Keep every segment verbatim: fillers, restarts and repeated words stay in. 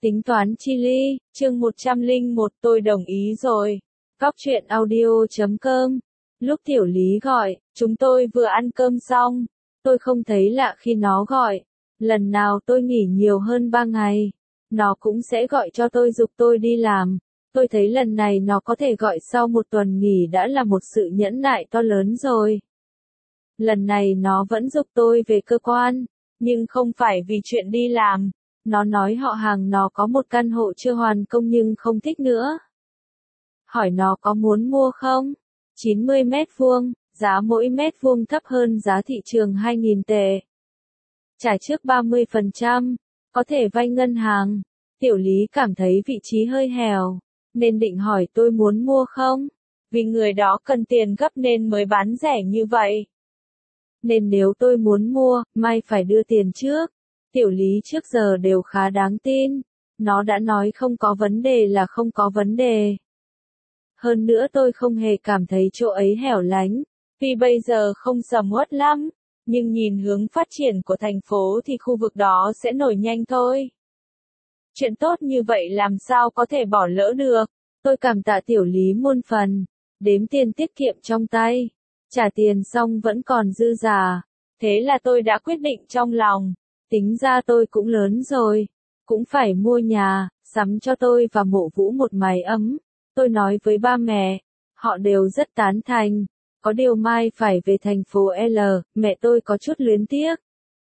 Tính toán chi ly, chương một trăm lẻ một tôi đồng ý rồi. Góc truyện audio chấm com. Lúc Tiểu Lý gọi, chúng tôi vừa ăn cơm xong. Tôi không thấy lạ khi nó gọi. Lần nào tôi nghỉ nhiều hơn ba ngày, nó cũng sẽ gọi cho tôi giục tôi đi làm. Tôi thấy lần này nó có thể gọi sau một tuần nghỉ đã là một sự nhẫn nại to lớn rồi. Lần này nó vẫn giục tôi về cơ quan, nhưng không phải vì chuyện đi làm. Nó nói họ hàng nó có một căn hộ chưa hoàn công nhưng không thích nữa. Hỏi nó có muốn mua không? chín mươi mét vuông, giá mỗi mét vuông thấp hơn giá thị trường hai nghìn tệ. Trả trước ba mươi phần trăm, có thể vay ngân hàng. Tiểu Lý cảm thấy vị trí hơi hèo, nên định hỏi tôi muốn mua không? Vì người đó cần tiền gấp nên mới bán rẻ như vậy. Nên nếu tôi muốn mua, may phải đưa tiền trước. Tiểu Lý trước giờ đều khá đáng tin. Nó đã nói không có vấn đề là không có vấn đề. Hơn nữa tôi không hề cảm thấy chỗ ấy hẻo lánh. Tuy bây giờ không sầm uất lắm, nhưng nhìn hướng phát triển của thành phố thì khu vực đó sẽ nổi nhanh thôi. Chuyện tốt như vậy làm sao có thể bỏ lỡ được. Tôi cảm tạ Tiểu Lý muôn phần. Đếm tiền tiết kiệm trong tay. Trả tiền xong vẫn còn dư giả. Thế là tôi đã quyết định trong lòng. Tính ra tôi cũng lớn rồi. Cũng phải mua nhà, sắm cho tôi và Mộ Vũ một mái ấm. Tôi nói với ba mẹ. Họ đều rất tán thành. Có điều mai phải về thành phố L, mẹ tôi có chút luyến tiếc.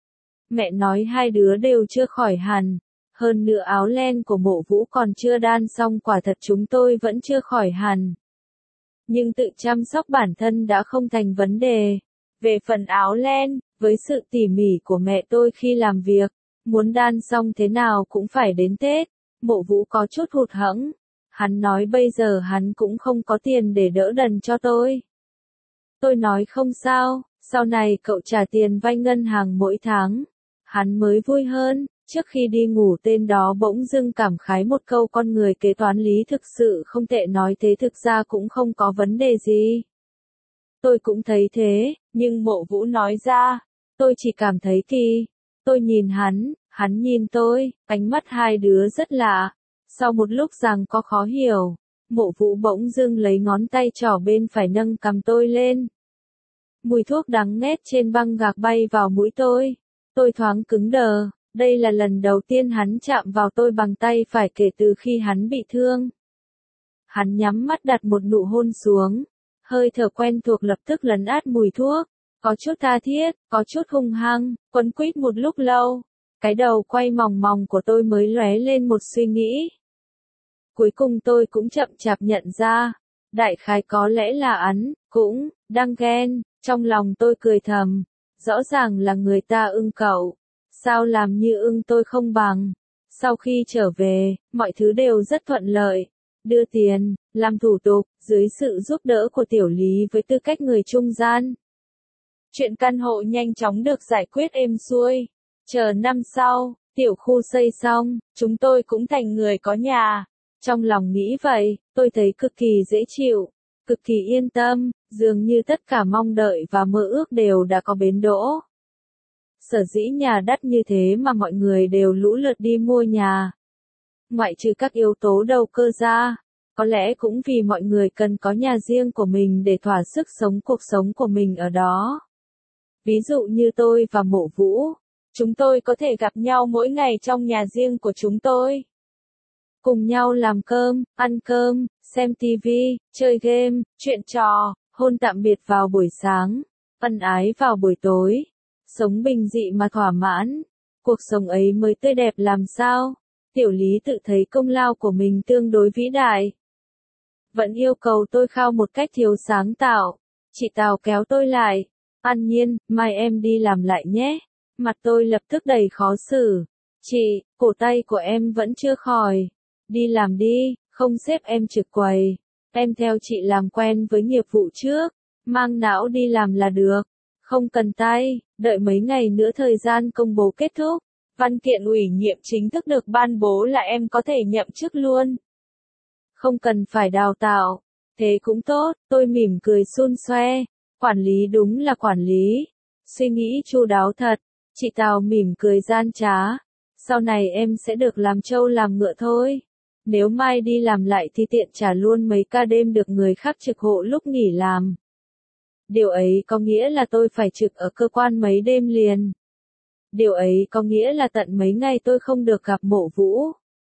Mẹ nói hai đứa đều chưa khỏi hẳn. Hơn nữa áo len của Mộ Vũ còn chưa đan xong, quả thật chúng tôi vẫn chưa khỏi hẳn. Nhưng tự chăm sóc bản thân đã không thành vấn đề. Về phần áo len, với sự tỉ mỉ của mẹ tôi khi làm việc, muốn đan xong thế nào cũng phải đến Tết. Mộ Vũ có chút hụt hẫng. Hắn nói bây giờ hắn cũng không có tiền để đỡ đần cho tôi. Tôi nói không sao, sau này cậu trả tiền vay ngân hàng mỗi tháng. Hắn mới vui hơn. Trước khi đi ngủ tên đó bỗng dưng cảm khái một câu con người kế toán Lý thực sự không tệ, nói thế thực ra cũng không có vấn đề gì. Tôi cũng thấy thế, nhưng Mộ Vũ nói ra, tôi chỉ cảm thấy kỳ. Tôi nhìn hắn, hắn nhìn tôi, ánh mắt hai đứa rất lạ. Sau một lúc giằng co khó hiểu, Mộ Vũ bỗng dưng lấy ngón tay trỏ bên phải nâng cằm tôi lên. Mùi thuốc đắng nghét trên băng gạc bay vào mũi tôi. Tôi thoáng cứng đờ. Đây là lần đầu tiên hắn chạm vào tôi bằng tay phải kể từ khi hắn bị thương. Hắn nhắm mắt đặt một nụ hôn xuống. Hơi thở quen thuộc lập tức lấn át mùi thuốc. Có chút tha thiết, có chút hung hăng, quấn quýt một lúc lâu. Cái đầu quay mòng mòng của tôi mới lóe lên một suy nghĩ. Cuối cùng tôi cũng chậm chạp nhận ra. Đại khái có lẽ là hắn, cũng, đang ghen. Trong lòng tôi cười thầm. Rõ ràng là người ta ưng cậu. Sao làm như ưng tôi không bằng. Sau khi trở về, mọi thứ đều rất thuận lợi. Đưa tiền, làm thủ tục, dưới sự giúp đỡ của Tiểu Lý với tư cách người trung gian. Chuyện căn hộ nhanh chóng được giải quyết êm xuôi. Chờ năm sau, tiểu khu xây xong, chúng tôi cũng thành người có nhà. Trong lòng nghĩ vậy, tôi thấy cực kỳ dễ chịu, cực kỳ yên tâm, dường như tất cả mong đợi và mơ ước đều đã có bến đỗ. Sở dĩ nhà đắt như thế mà mọi người đều lũ lượt đi mua nhà. Ngoại trừ các yếu tố đầu cơ ra, có lẽ cũng vì mọi người cần có nhà riêng của mình để thỏa sức sống cuộc sống của mình ở đó. Ví dụ như tôi và Mộ Vũ, chúng tôi có thể gặp nhau mỗi ngày trong nhà riêng của chúng tôi. Cùng nhau làm cơm, ăn cơm, xem tivi, chơi game, chuyện trò, hôn tạm biệt vào buổi sáng, ân ái vào buổi tối. Sống bình dị mà thỏa mãn, cuộc sống ấy mới tươi đẹp làm sao. Tiểu Lý tự thấy công lao của mình tương đối vĩ đại. Vẫn yêu cầu tôi khao một cách thiếu sáng tạo. Chị Tào kéo tôi lại. An Nhiên, mai em đi làm lại nhé. Mặt tôi lập tức đầy khó xử. Chị, cổ tay của em vẫn chưa khỏi. Đi làm đi, không xếp em trực quầy. Em theo chị làm quen với nghiệp vụ trước. Mang não đi làm là được. Không cần tay, đợi mấy ngày nữa thời gian công bố kết thúc. Văn kiện ủy nhiệm chính thức được ban bố là em có thể nhậm chức luôn. Không cần phải đào tạo. Thế cũng tốt, tôi mỉm cười xun xoe. Quản lý đúng là quản lý. Suy nghĩ chu đáo thật. Chị Tào mỉm cười gian trá. Sau này em sẽ được làm trâu làm ngựa thôi. Nếu mai đi làm lại thì tiện trả luôn mấy ca đêm được người khác trực hộ lúc nghỉ làm. Điều ấy có nghĩa là tôi phải trực ở cơ quan mấy đêm liền. Điều ấy có nghĩa là tận mấy ngày tôi không được gặp Mộ Vũ.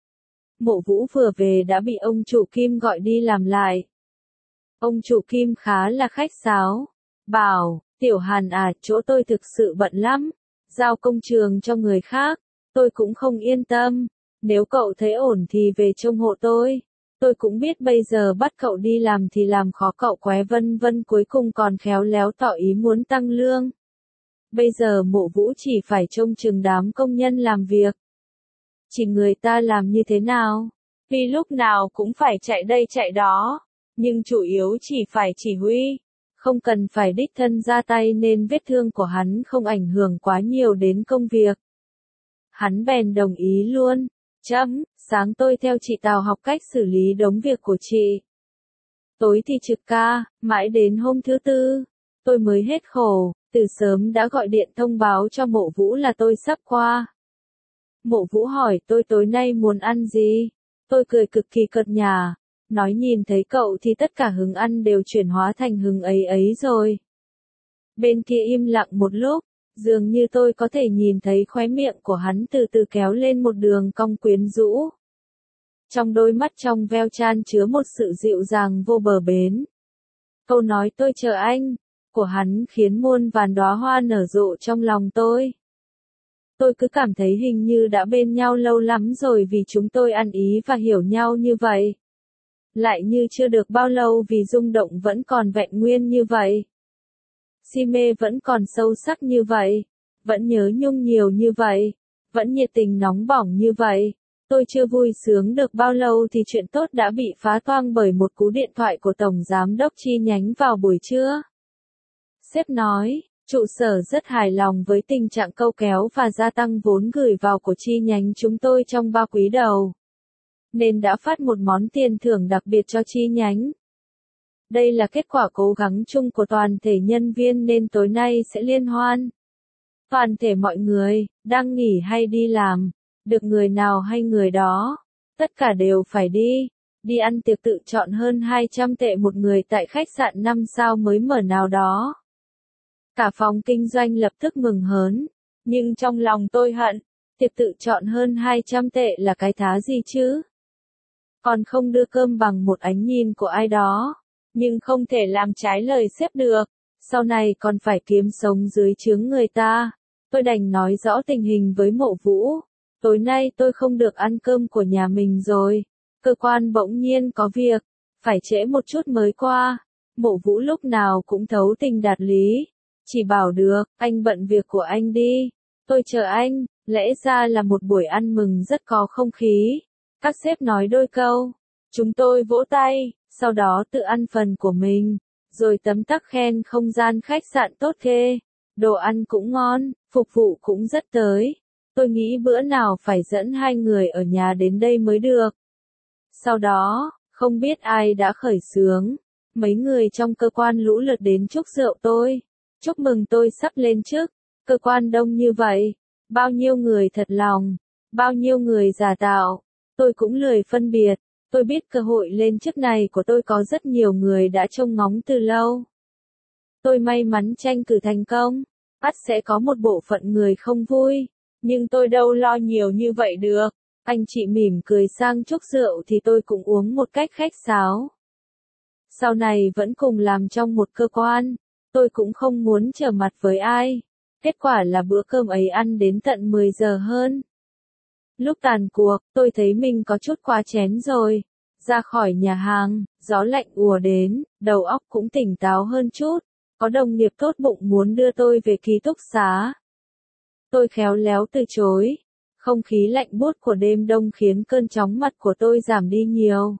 Mộ Vũ vừa về đã bị ông chủ Kim gọi đi làm lại. Ông chủ Kim khá là khách sáo. Bảo, Tiểu Hàn à, chỗ tôi thực sự bận lắm. Giao công trường cho người khác. Tôi cũng không yên tâm. Nếu cậu thấy ổn thì về trông hộ tôi. Tôi cũng biết bây giờ bắt cậu đi làm thì làm khó cậu quá vân vân, cuối cùng còn khéo léo tỏ ý muốn tăng lương. Bây giờ Mộ Vũ chỉ phải trông chừng đám công nhân làm việc. Chỉ người ta làm như thế nào? Vì lúc nào cũng phải chạy đây chạy đó. Nhưng chủ yếu chỉ phải chỉ huy. Không cần phải đích thân ra tay nên vết thương của hắn không ảnh hưởng quá nhiều đến công việc. Hắn bèn đồng ý luôn. Chấm, sáng tôi theo chị Tào học cách xử lý đống việc của chị. Tối thì trực ca, mãi đến hôm thứ tư, tôi mới hết khổ, từ sớm đã gọi điện thông báo cho Mộ Vũ là tôi sắp qua. Mộ Vũ hỏi tôi tối nay muốn ăn gì? Tôi cười cực kỳ cợt nhả, nói nhìn thấy cậu thì tất cả hứng ăn đều chuyển hóa thành hứng ấy ấy rồi. Bên kia im lặng một lúc. Dường như tôi có thể nhìn thấy khóe miệng của hắn từ từ kéo lên một đường cong quyến rũ. Trong đôi mắt trong veo chan chứa một sự dịu dàng vô bờ bến. Câu nói tôi chờ anh, của hắn khiến muôn vàn đóa hoa nở rộ trong lòng tôi. Tôi cứ cảm thấy hình như đã bên nhau lâu lắm rồi vì chúng tôi ăn ý và hiểu nhau như vậy. Lại như chưa được bao lâu vì rung động vẫn còn vẹn nguyên như vậy. Si mê vẫn còn sâu sắc như vậy, vẫn nhớ nhung nhiều như vậy, vẫn nhiệt tình nóng bỏng như vậy. Tôi chưa vui sướng được bao lâu thì chuyện tốt đã bị phá toang bởi một cú điện thoại của Tổng Giám đốc chi nhánh vào buổi trưa. Sếp nói, trụ sở rất hài lòng với tình trạng câu kéo và gia tăng vốn gửi vào của chi nhánh chúng tôi trong ba quý đầu. Nên đã phát một món tiền thưởng đặc biệt cho chi nhánh. Đây là kết quả cố gắng chung của toàn thể nhân viên nên tối nay sẽ liên hoan. Toàn thể mọi người, đang nghỉ hay đi làm, được người nào hay người đó, tất cả đều phải đi, đi ăn tiệc tự chọn hơn hai trăm tệ một người tại khách sạn năm sao mới mở nào đó. Cả phòng kinh doanh lập tức mừng hớn, nhưng trong lòng tôi hận, tiệc tự chọn hơn hai trăm tệ là cái thá gì chứ? Còn không đưa cơm bằng một ánh nhìn của ai đó. Nhưng không thể làm trái lời sếp được, sau này còn phải kiếm sống dưới trướng người ta. Tôi đành nói rõ tình hình với Mộ Vũ. Tối nay tôi không được ăn cơm của nhà mình rồi. Cơ quan bỗng nhiên có việc, phải trễ một chút mới qua. Mộ Vũ lúc nào cũng thấu tình đạt lý. Chỉ bảo được, anh bận việc của anh đi. Tôi chờ anh, lẽ ra là một buổi ăn mừng rất có không khí. Các sếp nói đôi câu. Chúng tôi vỗ tay. Sau đó tự ăn phần của mình, rồi tấm tắc khen không gian khách sạn tốt ghê, đồ ăn cũng ngon, phục vụ cũng rất tới. Tôi nghĩ bữa nào phải dẫn hai người ở nhà đến đây mới được. Sau đó, không biết ai đã khởi xướng, mấy người trong cơ quan lũ lượt đến chúc rượu tôi. Chúc mừng tôi sắp lên chức, cơ quan đông như vậy, bao nhiêu người thật lòng, bao nhiêu người giả tạo, tôi cũng lười phân biệt. Tôi biết cơ hội lên chức này của tôi có rất nhiều người đã trông ngóng từ lâu. Tôi may mắn tranh cử thành công, ắt sẽ có một bộ phận người không vui, nhưng tôi đâu lo nhiều như vậy được. Anh chị mỉm cười sang chúc rượu thì tôi cũng uống một cách khách sáo. Sau này vẫn cùng làm trong một cơ quan, tôi cũng không muốn trở mặt với ai. Kết quả là bữa cơm ấy ăn đến tận mười giờ hơn. Lúc tàn cuộc, tôi thấy mình có chút quá chén rồi. Ra khỏi nhà hàng, gió lạnh ùa đến, đầu óc cũng tỉnh táo hơn chút. Có đồng nghiệp tốt bụng muốn đưa tôi về ký túc xá. Tôi khéo léo từ chối. Không khí lạnh buốt của đêm đông khiến cơn chóng mặt của tôi giảm đi nhiều.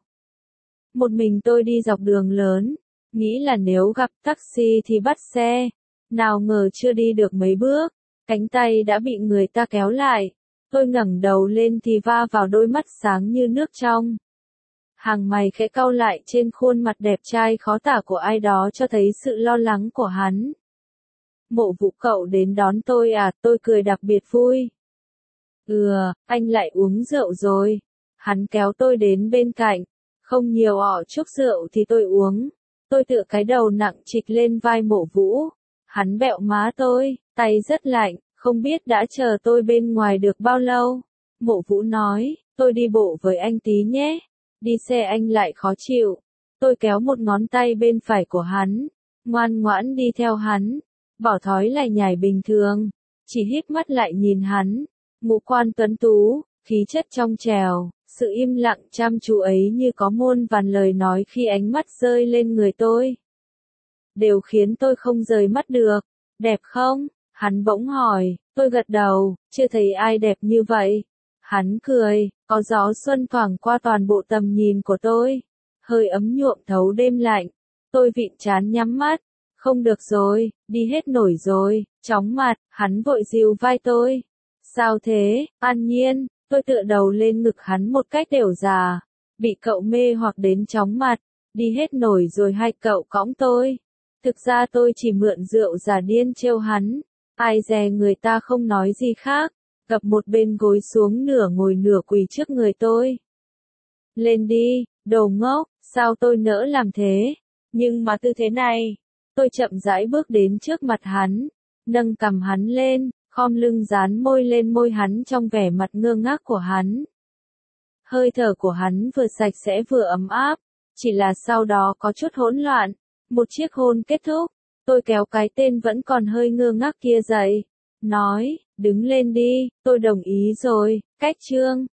Một mình tôi đi dọc đường lớn, nghĩ là nếu gặp taxi thì bắt xe. Nào ngờ chưa đi được mấy bước, cánh tay đã bị người ta kéo lại. Tôi ngẩng đầu lên thì va vào đôi mắt sáng như nước trong. Hàng mày khẽ cau lại trên khuôn mặt đẹp trai khó tả của ai đó cho thấy sự lo lắng của hắn. Mộ Vũ cậu đến đón tôi à, tôi cười đặc biệt vui. Ừ, anh lại uống rượu rồi. Hắn kéo tôi đến bên cạnh. Không nhiều ỏ chúc rượu thì tôi uống. Tôi tựa cái đầu nặng trịch lên vai Mộ Vũ. Hắn bẹo má tôi, tay rất lạnh, không biết đã chờ tôi bên ngoài được bao lâu. Mộ Vũ nói, tôi đi bộ với anh tí nhé. Đi xe anh lại khó chịu. Tôi kéo một ngón tay bên phải của hắn. Ngoan ngoãn đi theo hắn. Bỏ thói lại nhảy bình thường. Chỉ híp mắt lại nhìn hắn. Ngũ quan tuấn tú, khí chất trong trẻo. Sự im lặng chăm chú ấy như có muôn vàn lời nói khi ánh mắt rơi lên người tôi. Đều khiến tôi không rời mắt được. Đẹp không? Hắn bỗng hỏi, tôi gật đầu, chưa thấy ai đẹp như vậy. Hắn cười, có gió xuân thoảng qua toàn bộ tầm nhìn của tôi. Hơi ấm nhuộm thấu đêm lạnh. Tôi vịn trán nhắm mắt. Không được rồi, đi hết nổi rồi, chóng mặt, hắn vội dìu vai tôi. Sao thế, An Nhiên? Tôi tựa đầu lên ngực hắn một cách đều già. Bị cậu mê hoặc đến chóng mặt. Đi hết nổi rồi hay cậu cõng tôi? Thực ra tôi chỉ mượn rượu giả điên trêu hắn. Ai dè người ta không nói gì khác. Gập một bên gối xuống nửa ngồi nửa quỳ trước người tôi. Lên đi, đồ ngốc, sao tôi nỡ làm thế? Nhưng mà tư thế này. Tôi chậm rãi bước đến trước mặt hắn. Nâng cằm hắn lên. Khom lưng dán môi lên môi hắn trong vẻ mặt ngơ ngác của hắn. Hơi thở của hắn vừa sạch sẽ vừa ấm áp, chỉ là sau đó có chút hỗn loạn. Một chiếc hôn kết thúc, tôi kéo cái tên vẫn còn hơi ngơ ngác kia dậy. Nói, đứng lên đi, tôi đồng ý rồi, cách chương.